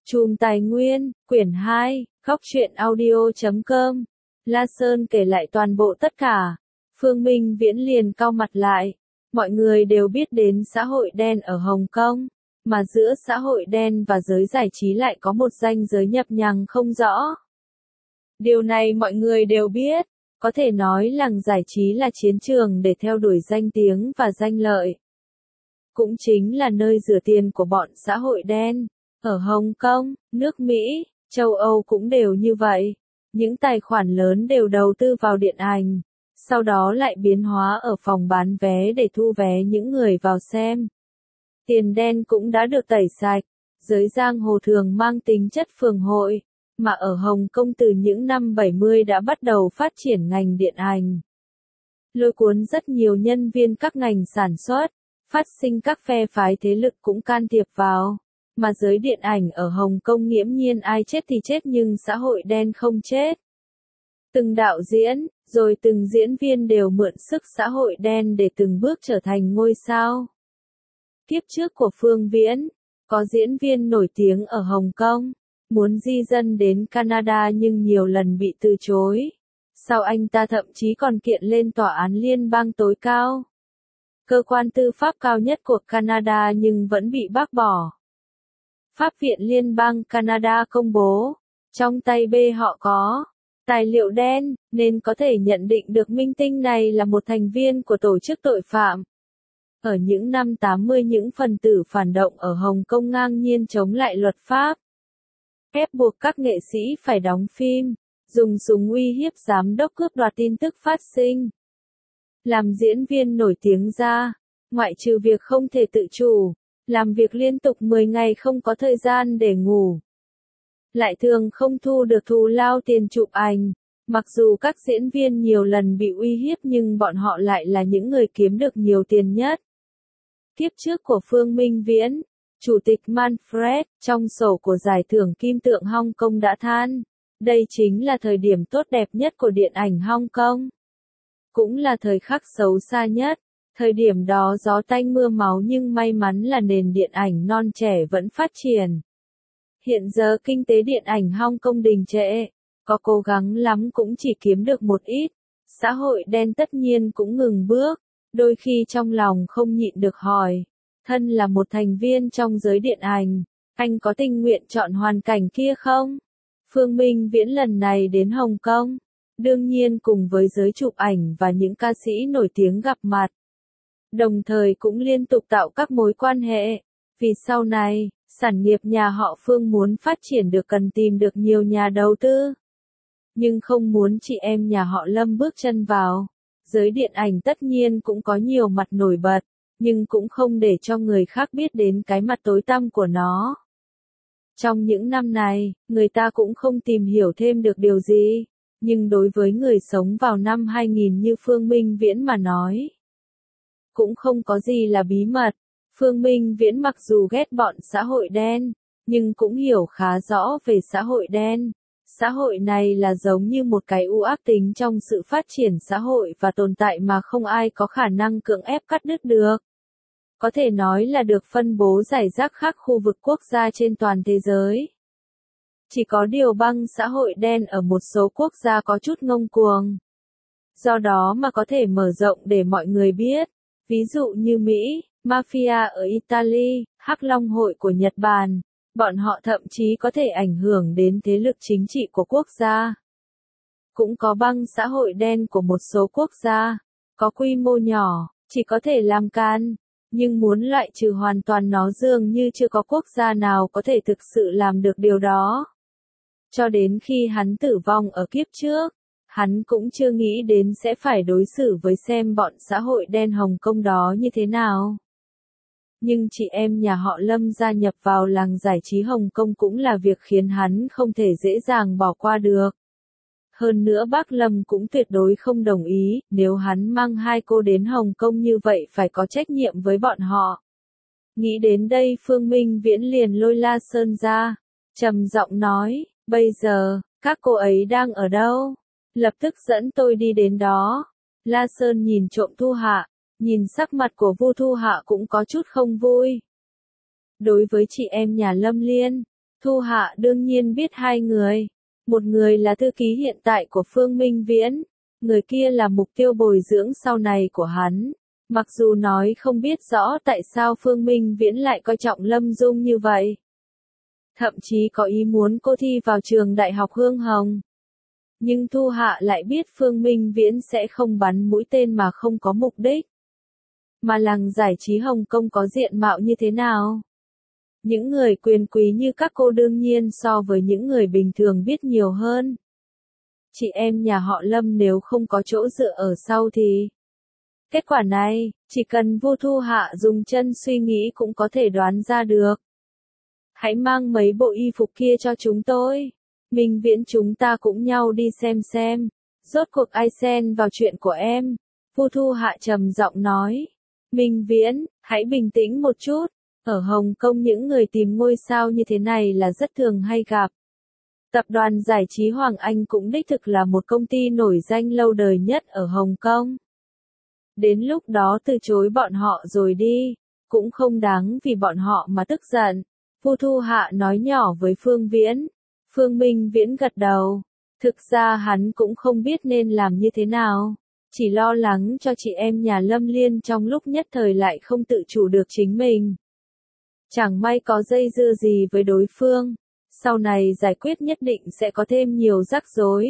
Chùm Tài Nguyên, quyển 2, Góc truyện audio.com. La Sơn kể lại toàn bộ tất cả. Phương Minh Viễn liền cau mặt lại. Mọi người đều biết đến xã hội đen ở Hồng Kông, mà giữa xã hội đen và giới giải trí lại có một ranh giới nhập nhằng không rõ. Điều này mọi người đều biết, có thể nói làng giải trí là chiến trường để theo đuổi danh tiếng và danh lợi. Cũng chính là nơi rửa tiền của bọn xã hội đen. Ở Hồng Kông, nước Mỹ, châu Âu cũng đều như vậy. Những tài khoản lớn đều đầu tư vào điện ảnh, sau đó lại biến hóa ở phòng bán vé để thu vé những người vào xem. Tiền đen cũng đã được tẩy sạch, giới giang hồ thường mang tính chất phường hội, mà ở Hồng Kông từ những năm 70 đã bắt đầu phát triển ngành điện ảnh. Lôi cuốn rất nhiều nhân viên các ngành sản xuất, phát sinh các phe phái thế lực cũng can thiệp vào. Mà giới điện ảnh ở Hồng Kông nghiễm nhiên ai chết thì chết nhưng xã hội đen không chết. Từng đạo diễn, rồi từng diễn viên đều mượn sức xã hội đen để từng bước trở thành ngôi sao. Kiếp trước của Phương Viễn, có diễn viên nổi tiếng ở Hồng Kông, muốn di dân đến Canada nhưng nhiều lần bị từ chối. Sau anh ta thậm chí còn kiện lên tòa án liên bang tối cao, cơ quan tư pháp cao nhất của Canada nhưng vẫn bị bác bỏ. Pháp viện Liên bang Canada công bố, trong tay B họ có tài liệu đen, nên có thể nhận định được minh tinh này là một thành viên của tổ chức tội phạm. Ở những năm 80 những phần tử phản động ở Hồng Kông ngang nhiên chống lại luật pháp, ép buộc các nghệ sĩ phải đóng phim, dùng súng uy hiếp giám đốc cướp đoạt tin tức phát sinh. Làm diễn viên nổi tiếng ra, ngoại trừ việc không thể tự chủ, làm việc liên tục 10 ngày không có thời gian để ngủ, lại thường không thu được thù lao tiền chụp ảnh. Mặc dù các diễn viên nhiều lần bị uy hiếp nhưng bọn họ lại là những người kiếm được nhiều tiền nhất. Kiếp trước của Phương Minh Viễn, Chủ tịch Manfred, trong sổ của giải thưởng Kim Tượng Hong Kong đã than, đây chính là thời điểm tốt đẹp nhất của điện ảnh Hong Kong. Cũng là thời khắc xấu xa nhất. Thời điểm đó gió tanh mưa máu nhưng may mắn là nền điện ảnh non trẻ vẫn phát triển. Hiện giờ kinh tế điện ảnh Hong Kong đình trệ, có cố gắng lắm cũng chỉ kiếm được một ít. Xã hội đen tất nhiên cũng ngừng bước, đôi khi trong lòng không nhịn được hỏi, thân là một thành viên trong giới điện ảnh, anh có tình nguyện chọn hoàn cảnh kia không? Phương Minh Viễn lần này đến Hồng Kông, đương nhiên cùng với giới chụp ảnh và những ca sĩ nổi tiếng gặp mặt. Đồng thời cũng liên tục tạo các mối quan hệ, vì sau này, sản nghiệp nhà họ Phương muốn phát triển được cần tìm được nhiều nhà đầu tư. Nhưng không muốn chị em nhà họ Lâm bước chân vào. Giới điện ảnh tất nhiên cũng có nhiều mặt nổi bật, nhưng cũng không để cho người khác biết đến cái mặt tối tăm của nó. Trong những năm này, người ta cũng không tìm hiểu thêm được điều gì, nhưng đối với người sống vào năm 2000 như Phương Minh Viễn mà nói, cũng không có gì là bí mật. Phương Minh Viễn mặc dù ghét bọn xã hội đen, nhưng cũng hiểu khá rõ về xã hội đen. Xã hội này là giống như một cái u ác tính trong sự phát triển xã hội và tồn tại mà không ai có khả năng cưỡng ép cắt đứt được. Có thể nói là được phân bố rải rác khắp khu vực quốc gia trên toàn thế giới. Chỉ có điều băng xã hội đen ở một số quốc gia có chút ngông cuồng. Do đó mà có thể mở rộng để mọi người biết. Ví dụ như Mỹ, Mafia ở Italy, Hắc Long hội của Nhật Bản, bọn họ thậm chí có thể ảnh hưởng đến thế lực chính trị của quốc gia. Cũng có băng xã hội đen của một số quốc gia, có quy mô nhỏ, chỉ có thể làm can, nhưng muốn loại trừ hoàn toàn nó dường như chưa có quốc gia nào có thể thực sự làm được điều đó. Cho đến khi hắn tử vong ở kiếp trước, hắn cũng chưa nghĩ đến sẽ phải đối xử với xem bọn xã hội đen Hồng Kông đó như thế nào. Nhưng chị em nhà họ Lâm gia nhập vào làng giải trí Hồng Kông cũng là việc khiến hắn không thể dễ dàng bỏ qua được. Hơn nữa bác Lâm cũng tuyệt đối không đồng ý, nếu hắn mang hai cô đến Hồng Kông như vậy phải có trách nhiệm với bọn họ. Nghĩ đến đây Phương Minh Viễn liền lôi La Sơn ra, trầm giọng nói, bây giờ, các cô ấy đang ở đâu? Lập tức dẫn tôi đi đến đó. La Sơn nhìn trộm Thu Hạ, nhìn sắc mặt của Vu Thu Hạ cũng có chút không vui. Đối với chị em nhà Lâm Liên, Thu Hạ đương nhiên biết hai người. Một người là thư ký hiện tại của Phương Minh Viễn, người kia là mục tiêu bồi dưỡng sau này của hắn. Mặc dù nói không biết rõ tại sao Phương Minh Viễn lại coi trọng Lâm Dung như vậy. Thậm chí có ý muốn cô thi vào trường Đại học Hương Hồng. Nhưng Thu Hạ lại biết Phương Minh Viễn sẽ không bắn mũi tên mà không có mục đích. Mà làng giải trí Hồng Kông có diện mạo như thế nào? Những người quyền quý như các cô đương nhiên so với những người bình thường biết nhiều hơn. Chị em nhà họ Lâm nếu không có chỗ dựa ở sau thì... Kết quả này, chỉ cần Vu Thu Hạ dùng chân suy nghĩ cũng có thể đoán ra được. Hãy mang mấy bộ y phục kia cho chúng tôi. Minh Viễn chúng ta cũng nhau đi xem. Rốt cuộc ai xen vào chuyện của em. Vu Thu Hạ trầm giọng nói. Minh Viễn, hãy bình tĩnh một chút. Ở Hồng Kông những người tìm ngôi sao như thế này là rất thường hay gặp. Tập đoàn giải trí Hoàng Anh cũng đích thực là một công ty nổi danh lâu đời nhất ở Hồng Kông. Đến lúc đó từ chối bọn họ rồi đi, cũng không đáng vì bọn họ mà tức giận. Vu Thu Hạ nói nhỏ với Phương Viễn. Phương Minh Viễn gật đầu. Thực ra hắn cũng không biết nên làm như thế nào. Chỉ lo lắng cho chị em nhà Lâm Liên trong lúc nhất thời lại không tự chủ được chính mình. Chẳng may có dây dưa gì với đối phương. Sau này giải quyết nhất định sẽ có thêm nhiều rắc rối.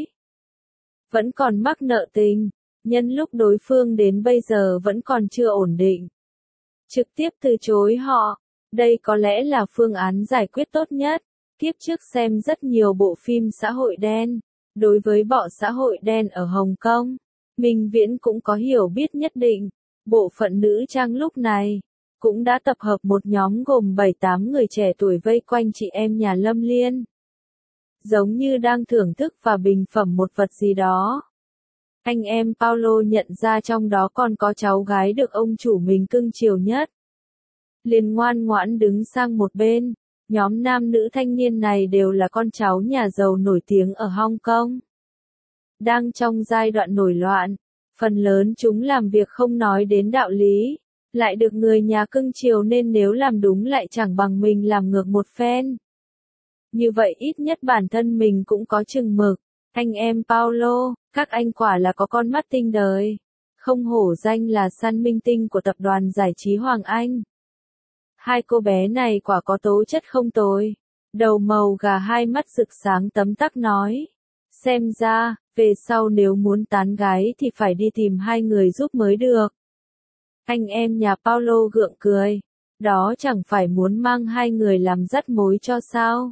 Vẫn còn mắc nợ tình. Nhân lúc đối phương đến bây giờ vẫn còn chưa ổn định. Trực tiếp từ chối họ. Đây có lẽ là phương án giải quyết tốt nhất. Kiếp trước xem rất nhiều bộ phim xã hội đen. Đối với bọ xã hội đen ở Hồng Kông, Minh Viễn cũng có hiểu biết nhất định. Bộ phận nữ trang lúc này cũng đã tập hợp một nhóm gồm 7-8 người trẻ tuổi vây quanh chị em nhà Lâm Liên. Giống như đang thưởng thức và bình phẩm một vật gì đó. Anh em Paulo nhận ra trong đó còn có cháu gái được ông chủ mình cưng chiều nhất. Liền ngoan ngoãn đứng sang một bên. Nhóm nam nữ thanh niên này đều là con cháu nhà giàu nổi tiếng ở Hong Kong. Đang trong giai đoạn nổi loạn, phần lớn chúng làm việc không nói đến đạo lý, lại được người nhà cưng chiều nên nếu làm đúng lại chẳng bằng mình làm ngược một phen. Như vậy ít nhất bản thân mình cũng có chừng mực. Anh em Paulo, các anh quả là có con mắt tinh đời. Không hổ danh là săn minh tinh của tập đoàn giải trí Hoàng Anh. Hai cô bé này quả có tố chất không tồi. Đầu màu gà hai mắt rực sáng tấm tắc nói. Xem ra, về sau nếu muốn tán gái thì phải đi tìm hai người giúp mới được. Anh em nhà Paulo gượng cười. Đó chẳng phải muốn mang hai người làm dắt mối cho sao?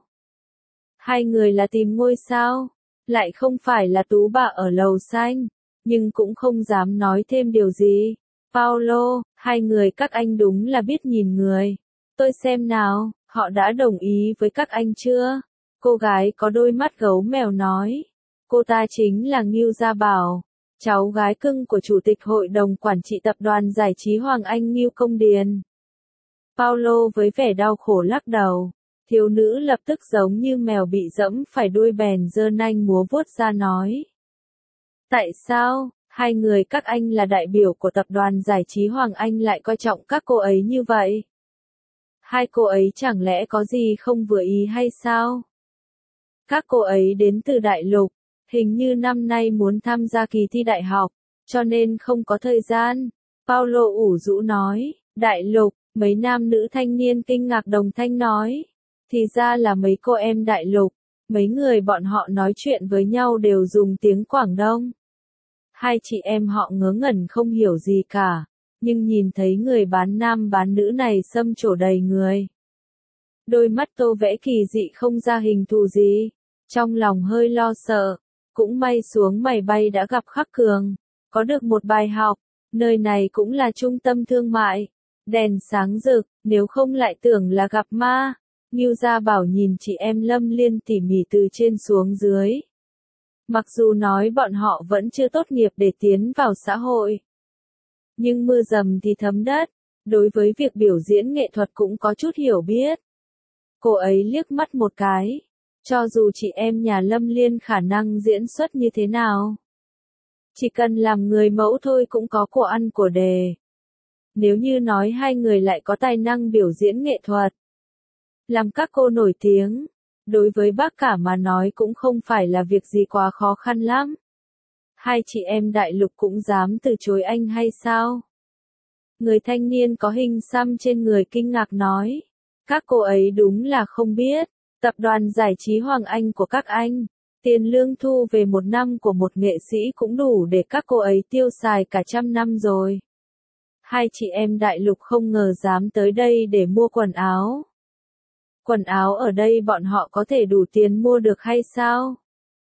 Hai người là tìm ngôi sao, lại không phải là tú bà ở lầu xanh, nhưng cũng không dám nói thêm điều gì. Paulo, hai người các anh đúng là biết nhìn người. Tôi xem nào, họ đã đồng ý với các anh chưa? Cô gái có đôi mắt gấu mèo nói. Cô ta chính là Ngưu Gia Bảo, cháu gái cưng của Chủ tịch Hội đồng Quản trị Tập đoàn Giải trí Hoàng Anh Ngưu Công Điền. Paulo với vẻ đau khổ lắc đầu. Thiếu nữ lập tức giống như mèo bị dẫm phải đuôi bèn giơ nanh múa vuốt ra nói. Tại sao, hai người các anh là đại biểu của Tập đoàn Giải trí Hoàng Anh lại coi trọng các cô ấy như vậy? Hai cô ấy chẳng lẽ có gì không vừa ý hay sao? Các cô ấy đến từ Đại Lục, hình như năm nay muốn tham gia kỳ thi đại học, cho nên không có thời gian. Paulo ủ rũ nói, Đại Lục, mấy nam nữ thanh niên kinh ngạc đồng thanh nói. Thì ra là mấy cô em Đại Lục, mấy người bọn họ nói chuyện với nhau đều dùng tiếng Quảng Đông. Hai chị em họ ngớ ngẩn không hiểu gì cả, nhưng nhìn thấy người bán nam bán nữ này xâm trổ đầy người. Đôi mắt tô vẽ kỳ dị không ra hình thù gì, trong lòng hơi lo sợ, cũng may xuống mày bay đã gặp Khắc Cường, có được một bài học, nơi này cũng là trung tâm thương mại, đèn sáng rực, nếu không lại tưởng là gặp ma. Ngưu Gia Bảo nhìn chị em Lâm Liên tỉ mỉ từ trên xuống dưới. Mặc dù nói bọn họ vẫn chưa tốt nghiệp để tiến vào xã hội, nhưng mưa dầm thì thấm đất, đối với việc biểu diễn nghệ thuật cũng có chút hiểu biết. Cô ấy liếc mắt một cái, cho dù chị em nhà Lâm Liên khả năng diễn xuất như thế nào, chỉ cần làm người mẫu thôi cũng có của ăn của đề. Nếu như nói hai người lại có tài năng biểu diễn nghệ thuật, làm các cô nổi tiếng, Đối với bác cả mà nói cũng không phải là việc gì quá khó khăn lắm. Hai chị em Đại Lục cũng dám từ chối anh hay sao? Người thanh niên có hình xăm trên người kinh ngạc nói. Các cô ấy đúng là không biết. Tập đoàn giải trí Hoàng Anh của các anh. Tiền lương thu về một năm của một nghệ sĩ cũng đủ để các cô ấy tiêu xài cả 100 năm rồi. Hai chị em Đại Lục không ngờ dám tới đây để mua quần áo. Quần áo ở đây bọn họ có thể đủ tiền mua được hay sao?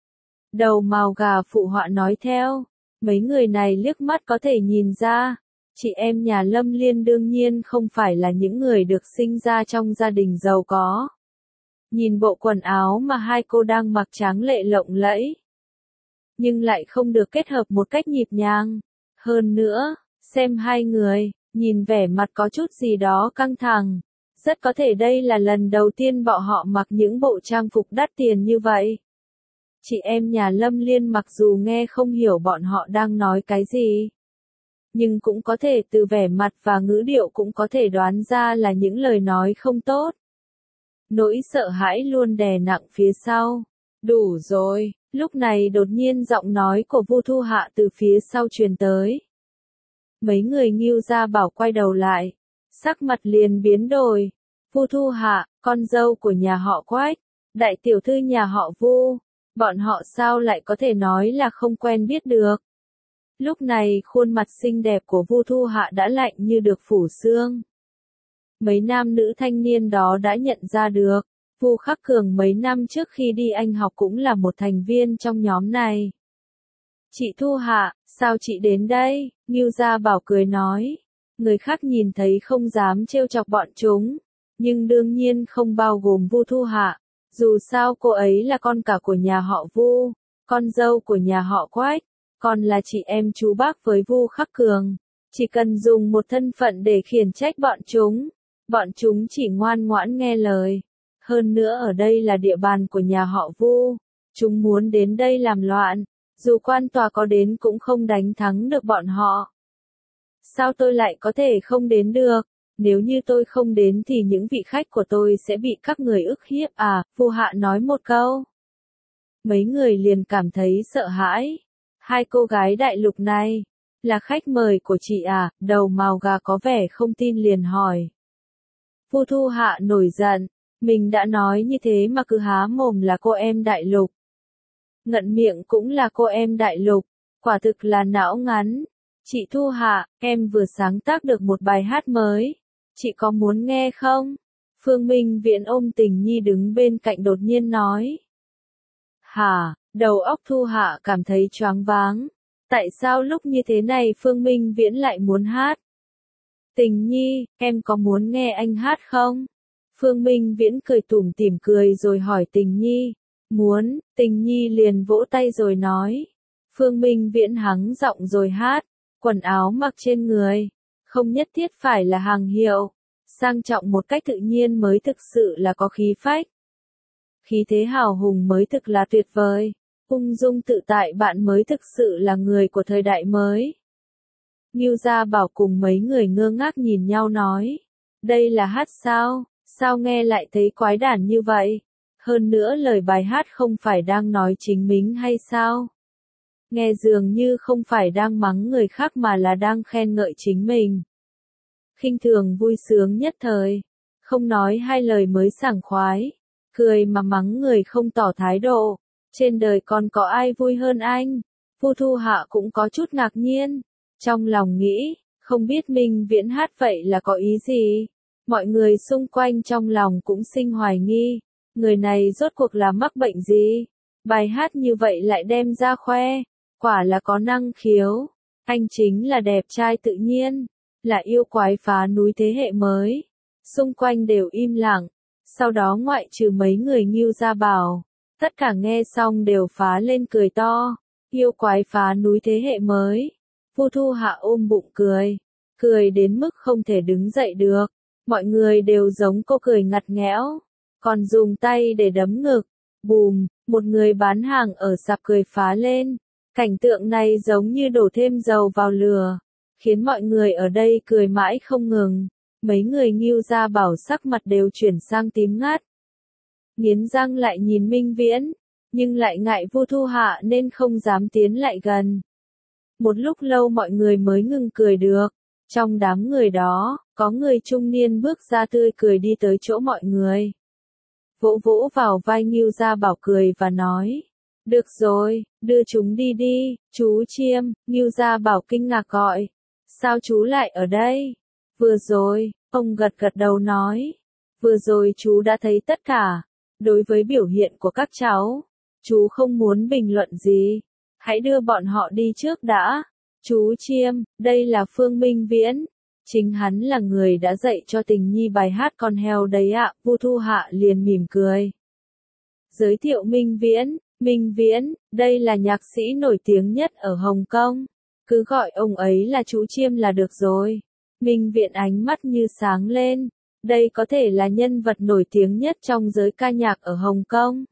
Đầu mào gà phụ họa nói theo. Mấy người này liếc mắt có thể nhìn ra. Chị em nhà Lâm Liên đương nhiên không phải là những người được sinh ra trong gia đình giàu có. Nhìn bộ quần áo mà hai cô đang mặc tráng lệ lộng lẫy. Nhưng lại không được kết hợp một cách nhịp nhàng. Hơn nữa, xem hai người, nhìn vẻ mặt có chút gì đó căng thẳng. Rất có thể đây là lần đầu tiên bọn họ mặc những bộ trang phục đắt tiền như vậy. Chị em nhà Lâm Liên mặc dù nghe không hiểu bọn họ đang nói cái gì. Nhưng cũng có thể từ vẻ mặt và ngữ điệu cũng có thể đoán ra là những lời nói không tốt. Nỗi sợ hãi luôn đè nặng phía sau. Đủ rồi, lúc này đột nhiên giọng nói của Vu Thu Hạ từ phía sau truyền tới. Mấy người Ngưu Gia Bảo quay đầu lại, sắc mặt liền biến đổi. Vu Thu Hạ, con dâu của nhà họ Quách, đại tiểu thư nhà họ Vu, bọn họ sao lại có thể nói là không quen biết được. Lúc này khuôn mặt xinh đẹp của Vu Thu Hạ đã lạnh như được phủ xương. Mấy nam nữ thanh niên đó đã nhận ra được, Vu Khắc Cường mấy năm trước khi đi Anh học cũng là một thành viên trong nhóm này. Chị Thu Hạ, sao chị đến đây? Ngưu Gia Bảo cười nói. Người khác nhìn thấy không dám trêu chọc bọn chúng, nhưng đương nhiên không bao gồm Vu Thu Hạ. Dù sao cô ấy là con cả của nhà họ Vu, con dâu của nhà họ Quách, còn là chị em chú bác với Vu Khắc Cường. Chỉ cần dùng một thân phận để khiển trách bọn chúng chỉ ngoan ngoãn nghe lời. Hơn nữa ở đây là địa bàn của nhà họ Vu, chúng muốn đến đây làm loạn, dù quan tòa có đến cũng không đánh thắng được bọn họ. Sao tôi lại có thể không đến được? Nếu như tôi không đến thì những vị khách của tôi sẽ bị các người ức hiếp à? Vu Hạ nói một câu. Mấy người liền cảm thấy sợ hãi. Hai cô gái Đại Lục này là khách mời của chị à? Đầu mào gà có vẻ không tin liền hỏi. Vu Thu Hạ nổi giận, mình đã nói như thế mà cứ há mồm là cô em Đại Lục. Ngậm miệng cũng là cô em Đại Lục, quả thực là não ngắn. Chị Thu Hạ, em vừa sáng tác được một bài hát mới, chị có muốn nghe không? Phương Minh Viễn ôm Tình Nhi đứng bên cạnh đột nhiên nói. Hả, đầu óc Thu Hạ cảm thấy choáng váng. Tại sao lúc như thế này Phương Minh Viễn lại muốn hát? Tình Nhi, em có muốn nghe anh hát không? Phương Minh Viễn cười tủm tỉm cười rồi hỏi Tình Nhi. Muốn, Tình Nhi liền vỗ tay rồi nói. Phương Minh Viễn hắng giọng rồi hát. Quần áo mặc trên người, không nhất thiết phải là hàng hiệu, sang trọng một cách tự nhiên mới thực sự là có khí phách. Khí thế hào hùng mới thực là tuyệt vời, ung dung tự tại bạn mới thực sự là người của thời đại mới. Ngưu Gia Bảo cùng mấy người ngơ ngác nhìn nhau nói, đây là hát sao, sao nghe lại thấy quái đản như vậy, hơn nữa lời bài hát không phải đang nói chính mình hay sao? Nghe dường như không phải đang mắng người khác mà là đang khen ngợi chính mình. Khinh thường vui sướng nhất thời, không nói hai lời mới sảng khoái, cười mà mắng người không tỏ thái độ, trên đời còn có ai vui hơn anh? Vu Thu Hạ cũng có chút ngạc nhiên, trong lòng nghĩ, không biết Minh Viễn hát vậy là có ý gì? Mọi người xung quanh trong lòng cũng sinh hoài nghi, người này rốt cuộc là mắc bệnh gì? Bài hát như vậy lại đem ra khoe. Quả là có năng khiếu, anh chính là đẹp trai tự nhiên, là yêu quái phá núi thế hệ mới. Xung quanh đều im lặng, sau đó ngoại trừ mấy người Ngưu Gia Bảo, tất cả nghe xong đều phá lên cười to, yêu quái phá núi thế hệ mới. Vu Thu Hạ ôm bụng cười, cười đến mức không thể đứng dậy được, mọi người đều giống cô cười ngặt nghẽo, còn dùng tay để đấm ngực. Bùm, một người bán hàng ở sạp cười phá lên. Cảnh tượng này giống như đổ thêm dầu vào lửa, khiến mọi người ở đây cười mãi không ngừng. Mấy người Ngưu Gia Bảo sắc mặt đều chuyển sang tím ngắt. nghiến răng lại nhìn Minh Viễn, nhưng lại ngại Vu Thu Hạ nên không dám tiến lại gần. Một lúc lâu mọi người mới ngừng cười được. Trong đám người đó, có người trung niên bước ra tươi cười đi tới chỗ mọi người. Vỗ vỗ vào vai Ngưu Gia Bảo cười và nói. Được rồi, đưa chúng đi đi, chú Chiêm, Ngưu Gia Bảo kinh ngạc gọi. Sao chú lại ở đây? Vừa rồi, ông gật gật đầu nói. Vừa rồi chú đã thấy tất cả. Đối với biểu hiện của các cháu, chú không muốn bình luận gì. Hãy đưa bọn họ đi trước đã. Chú Chiêm, đây là Phương Minh Viễn. Chính hắn là người đã dạy cho Tình Nhi bài hát Con heo đấy ạ. Vu Thu Hạ liền mỉm cười. Giới thiệu Minh Viễn. Minh Viễn, đây là nhạc sĩ nổi tiếng nhất ở Hồng Kông. Cứ gọi ông ấy là chú Chiêm là được rồi. Minh Viễn ánh mắt như sáng lên. Đây có thể là nhân vật nổi tiếng nhất trong giới ca nhạc ở Hồng Kông.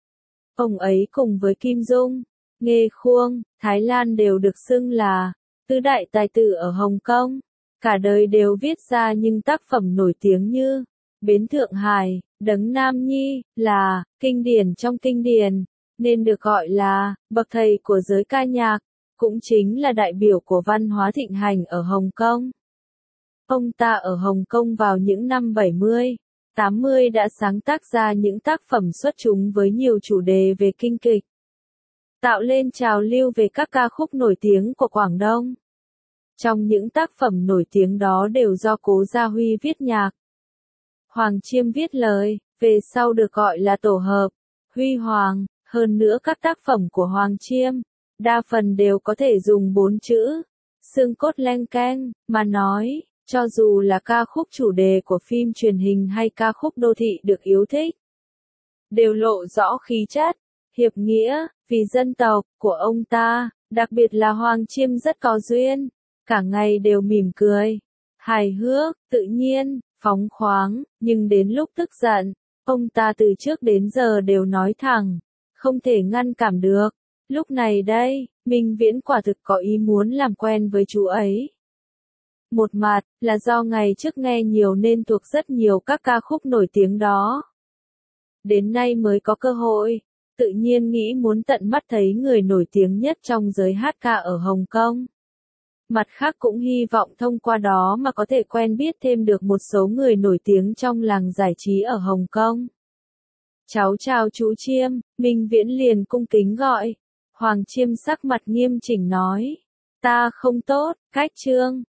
Ông ấy cùng với Kim Dung, Nghê Khuông, Thái Lan đều được xưng là tứ đại tài tử ở Hồng Kông. Cả đời đều viết ra những tác phẩm nổi tiếng như Bến Thượng Hải, Đấng Nam Nhi, là kinh điển trong kinh điển, nên được gọi là bậc thầy của giới ca nhạc, cũng chính là đại biểu của văn hóa thịnh hành ở Hồng Kông. Ông ta ở Hồng Kông vào những năm 70, 80 đã sáng tác ra những tác phẩm xuất chúng với nhiều chủ đề về kinh kịch, tạo lên trào lưu về các ca khúc nổi tiếng của Quảng Đông. Trong những tác phẩm nổi tiếng đó đều do Cố Gia Huy viết nhạc, Hoàng Chiêm viết lời, về sau được gọi là tổ hợp Huy Hoàng. Hơn nữa các tác phẩm của Hoàng Chiêm, đa phần đều có thể dùng 4 chữ xương cốt leng keng mà nói, cho dù là ca khúc chủ đề của phim truyền hình hay ca khúc đô thị được yêu thích, đều lộ rõ khí chất, hiệp nghĩa, vì dân tộc của ông ta, đặc biệt là Hoàng Chiêm rất có duyên, cả ngày đều mỉm cười, hài hước, tự nhiên, phóng khoáng, nhưng đến lúc tức giận, ông ta từ trước đến giờ đều nói thẳng, không thể ngăn cản được. Lúc này đây, Minh Viễn quả thực có ý muốn làm quen với chú ấy. Một mặt, là do ngày trước nghe nhiều nên thuộc rất nhiều các ca khúc nổi tiếng đó. Đến nay mới có cơ hội, tự nhiên nghĩ muốn tận mắt thấy người nổi tiếng nhất trong giới hát ca ở Hồng Kông. Mặt khác cũng hy vọng thông qua đó mà có thể quen biết thêm được một số người nổi tiếng trong làng giải trí ở Hồng Kông. Cháu chào chú Chiêm, Minh Viễn liền cung kính gọi. Hoàng Chiêm sắc mặt nghiêm chỉnh nói. Ta không tốt, cách Trương.